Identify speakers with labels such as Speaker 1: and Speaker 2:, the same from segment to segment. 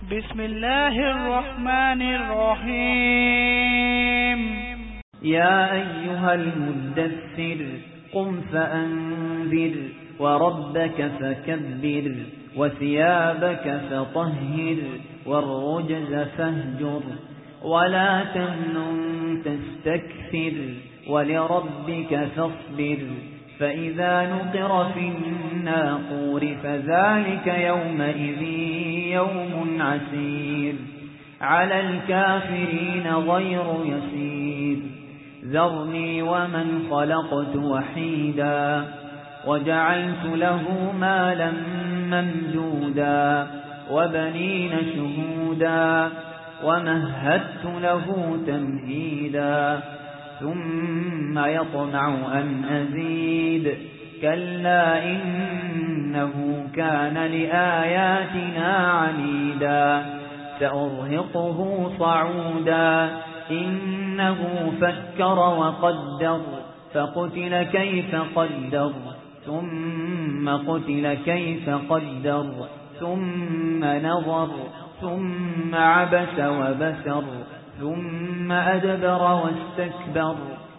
Speaker 1: بسم الله الرحمن الرحيم.
Speaker 2: يا أيها المدثر قم فأنذر وربك فكبر وثيابك فطهر والرجز فاهجر ولا تمنن تستكثر ولربك فاصبر فإذا نقر في الناقور فذلك يومئذ يوم عسير على الكافرين غير يسير ذرني ومن خلقت وحيدا وجعلت له مالا ممدودا وبنين شهودا ومهدت له تمهيدا ثم يطمع أن أزيد كلا إنه كان لآياتنا عنيدا سأرهقه صعودا إنه فكر وقدر فقتل كيف قدر ثم قتل كيف قدر ثم نظر ثم عبس وبسر ثم أدبر واستكبر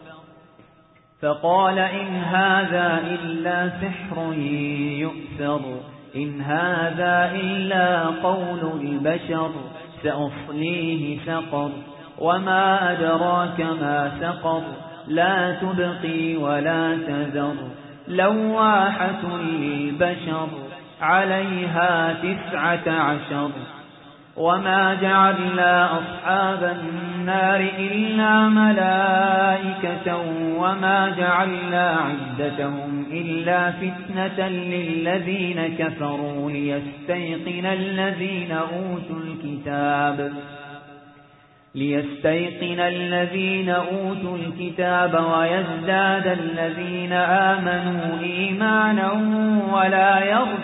Speaker 2: فقال إن هذا إلا سحر يؤثر إن هذا إلا قول البشر سأصليه سقر وما أدراك ما سقر لا تبقي ولا تذر لواحة للبشر عليها 19 وما جعلنا أصحاب النار إلا ملائكة وما جعلنا عدتهم إلا فتنة للذين كفروا ليستيقن الذين أوتوا الكتاب ويزداد الذين آمنوا إيمانا ولا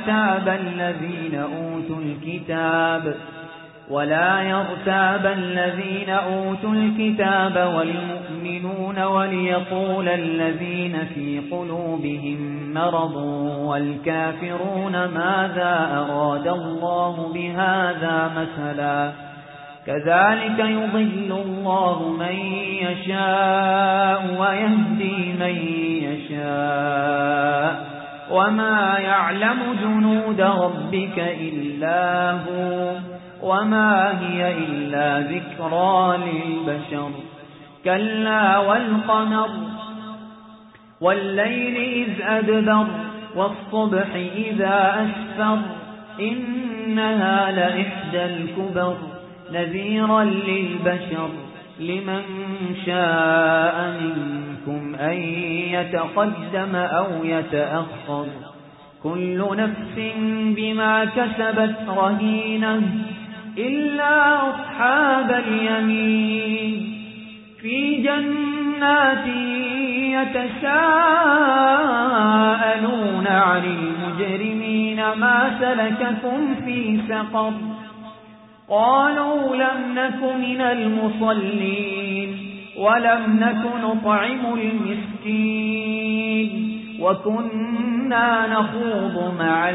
Speaker 2: يرتاب الذين أوتوا الكتاب والمؤمنون وليقول الذين في قلوبهم مرض والكافرون ماذا أراد الله بهذا مثلا كذلك يضل الله من يشاء ويهدي من يشاء وما يعلم جنود ربك إلا هو وما هي إلا ذكرى للبشر كلا والقمر والليل إذ أدبر والصبح إذا أسفر إنها لإحدى الكبر نذيرا للبشر لمن شاء منكم أن يتقدم أو يتأخر كل نفس بما كسبت رهينة إلا أصحاب اليمين في جنات يتساءلون عن المجرمين ما سلككم في سقر قالوا لم نك من المصلين ولم نك نطعم المسكين وكنا نخوض مع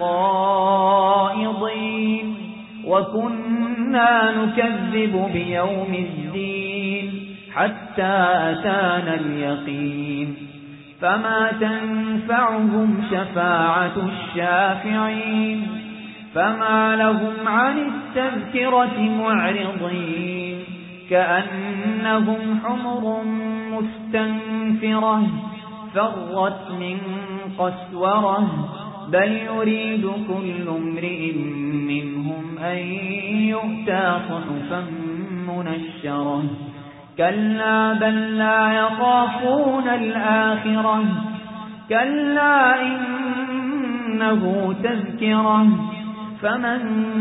Speaker 2: الخائضين وكنا نكذب بيوم الدين حتى أتانا اليقين فما تنفعهم شفاعة الشافعين فما لهم عن التذكرة معرضين كأنهم حمر مستنفرة فرت من قسورة بل يريد كل امرئ منهم أن يؤتى صحفا منشرة كلا بل لا يخافون الآخرة كلا إنه تذكرة فمن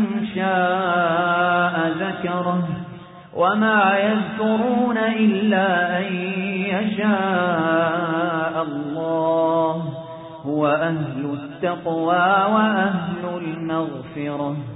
Speaker 2: شاء ذكره وما يذكرون إلا أن يشاء الله هو أهل التقوى وأهل المغفرة